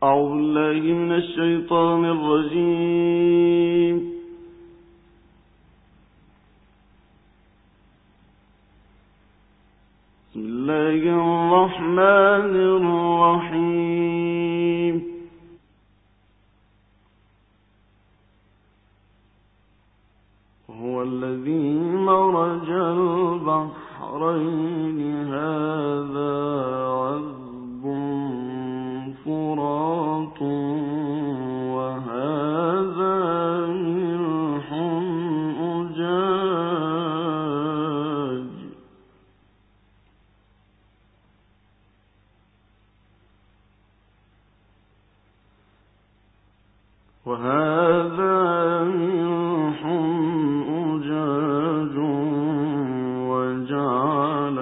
أعوذ بالله من الشيطان الرجيم. بسم الله الرحمن الرحيم. هو الذي مرج البحرين هذا عذب فرات وهذا ملح أجاج وجعل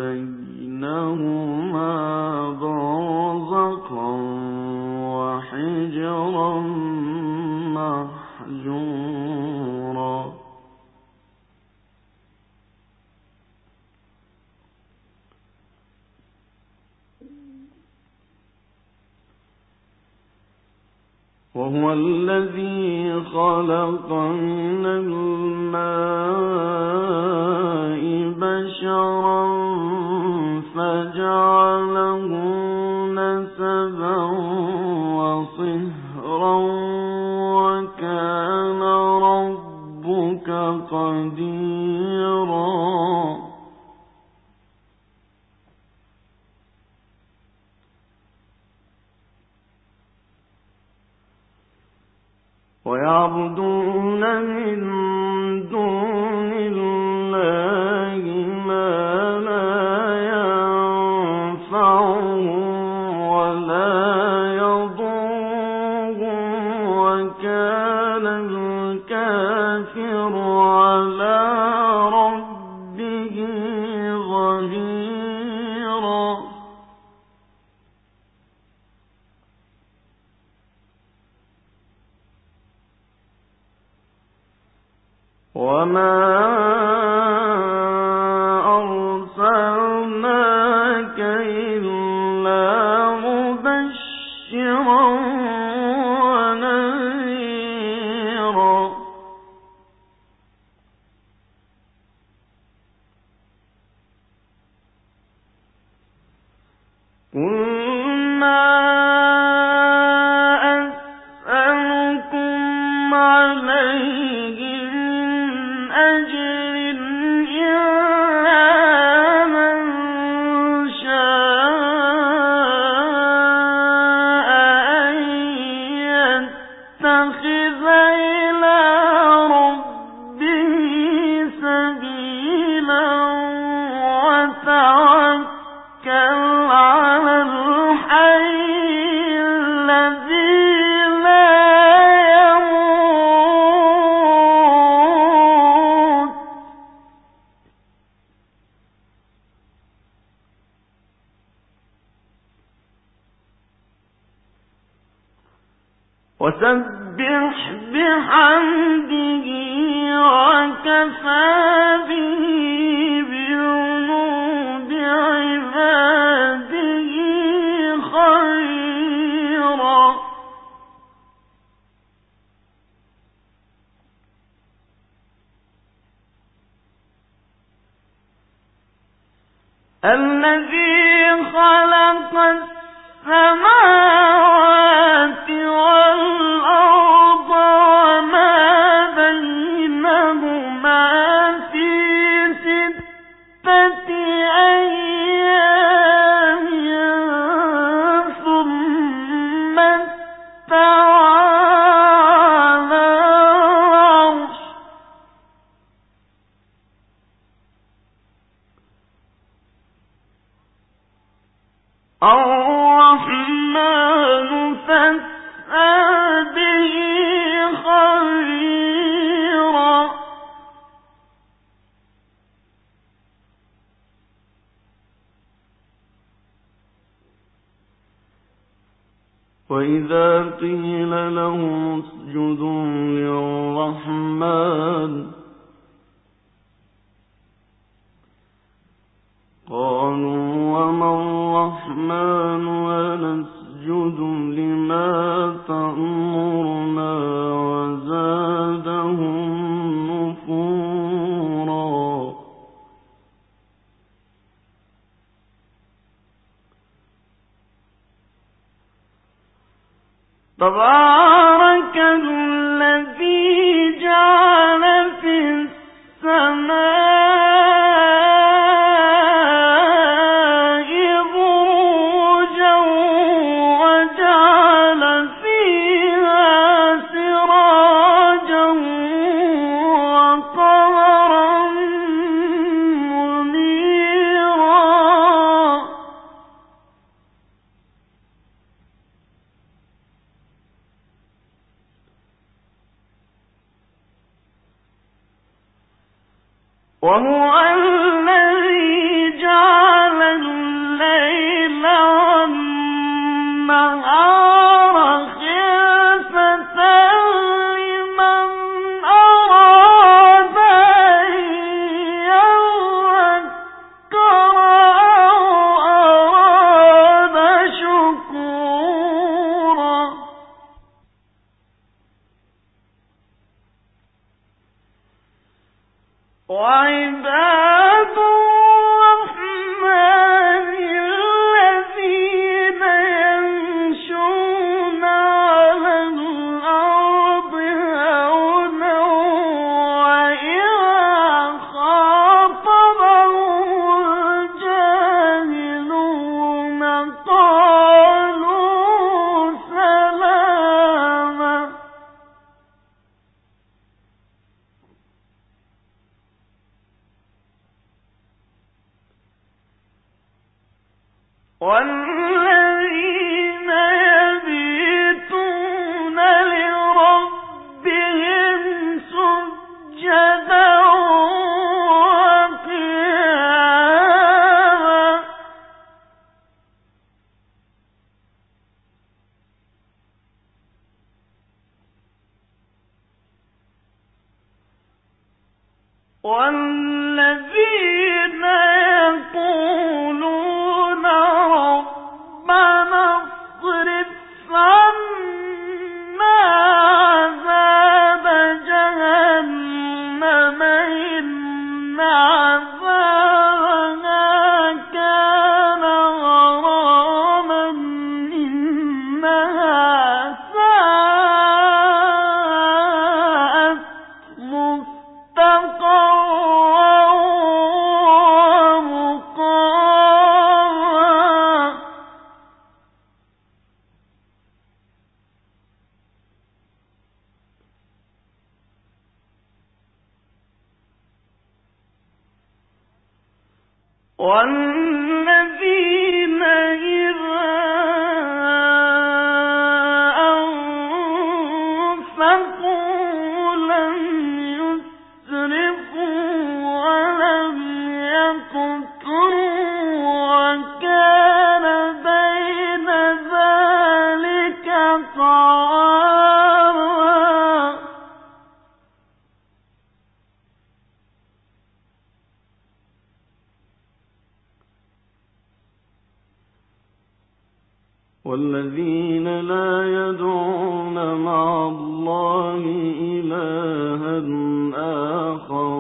بينهما برزخا وحجرا محجورا. وهو الذي خلق من الماء بشرا فجعله نسبا وصهرا وكان ربك قديرا. ويعبدون من دون الله ما لا ينفعهم ولا يضرهم وكان الكافر على ربه ظهيرا. وما أرسلناك إلا مبشرا ونذيرا. قل ما أسألكم عليه أجر إلا من شاء أن يتخذ إلى ربه سبيلا وتوكل على الحي الذي وسبح بحمده وكفى به بذنوب عباده خبيرا. الذي خلق السماوات والأرض وما بينهما في 6 أيام ثم استوى على العرش. الرحمن فاسأل به خبيرا. وإذا قيل لهم اسجدوا للرحمن قالوا وما الرحمن ونسجد لما تبارك الذي جعل في السماء بروجا وجعل فيها سراجا وقمرا منيرا وهو الذي جعل الليل والنهار خلفة لمن أراد أن يذكر أو أراد شكورا وعباد الرحمن الذين يمشون على الأرض هونا وإذا خاطبهم الجاهلون قالوا سلاما والذين يبيتون لربهم سجدا وقياما والذين يقولون ربنا اصرف عنا عذاب جهنم إن عذابها كان غراما إنها ساءت مستقرا ومقاما والذين إذا أنفقوا لم يسرفوا ولم يقتروا وكان بين ذلك قواما والذين لا يدعون مع الله إلها آخر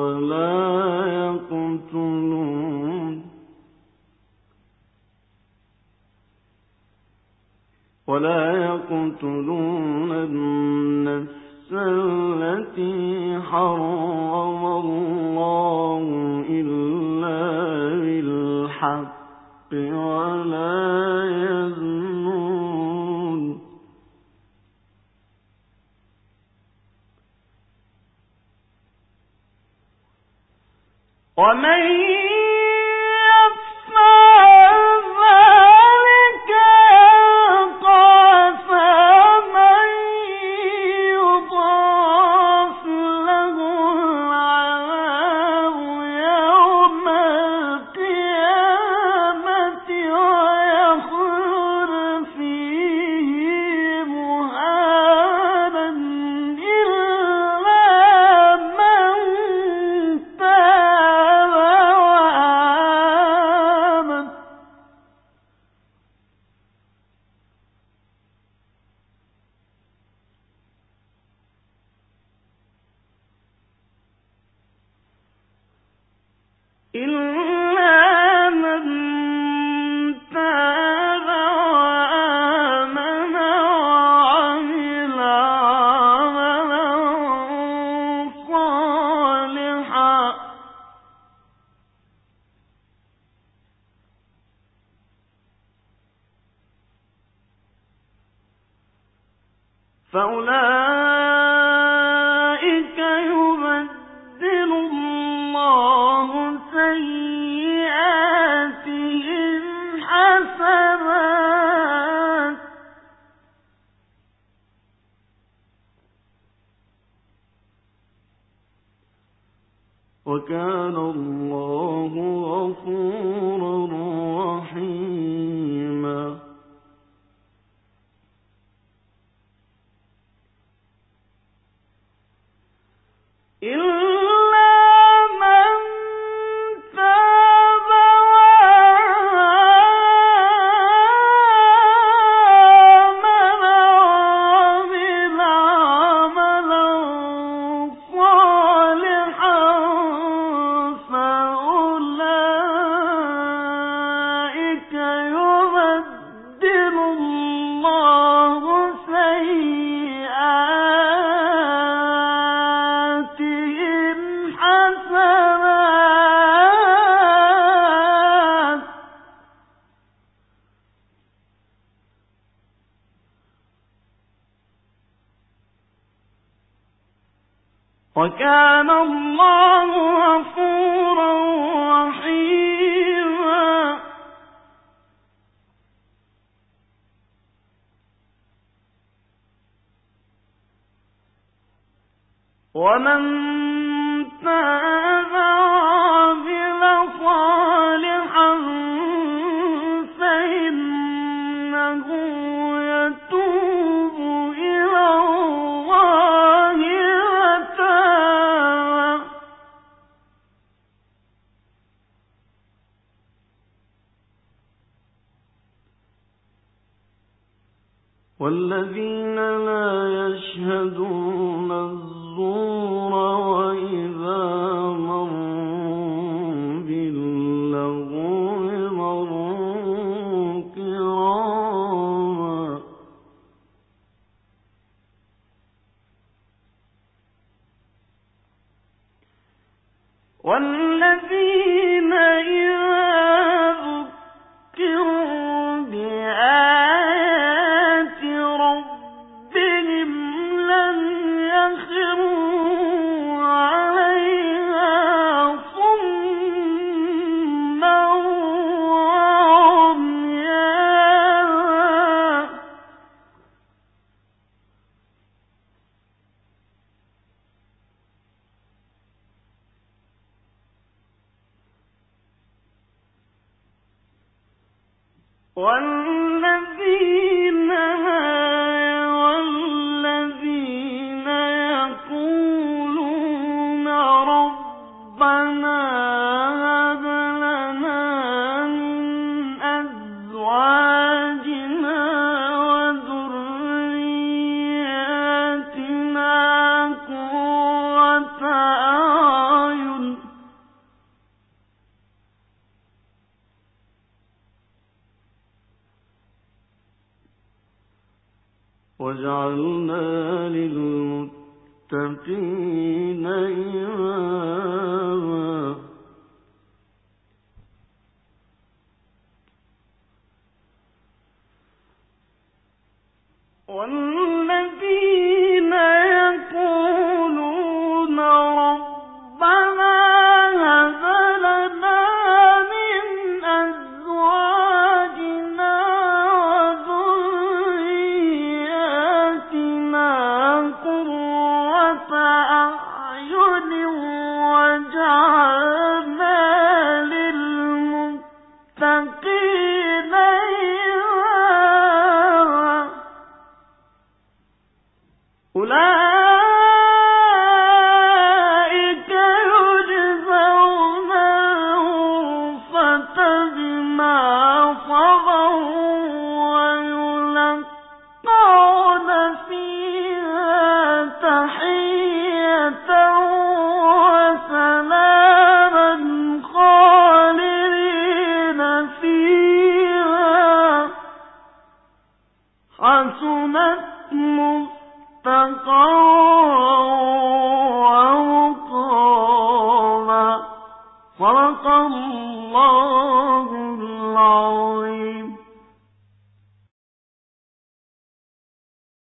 ولا يقتلون النفس التي حرم الله إلا بالحق ولا يزنون ومن إلا من تاب وآمن فأولئك يبدل الله سيئاتهم حسنات وكان الله غفورا رحيما إلا من تاب وآمن وعمل عملا صالحا فأولئك يبدل الله سيئاتهم حسنات وكان الله غفورا رحيما ومن تاب وعمل صالحا فإنه يتوب إلى الله متابا والذين لا يشهدون الزور وإذا مروا باللغو مروا كراما والذين إذا ذكروا بآيات ربهم لم يخروا عليها صما وعميانا والذين يقولون ربنا هب لنا من أزواجنا وذرياتنا قرة أعين وجعلنا للمتقين إماما والذين يقولون ربنا هب لنا من أزواجنا وذرياتنا قرة أعين وجعلنا للمتقين إماما أولئك يجزون الغرفة بما صبروا ويلقون فيها تحية وسلاما خالدين فيها حسنت مستقرا ومقاما صدق الله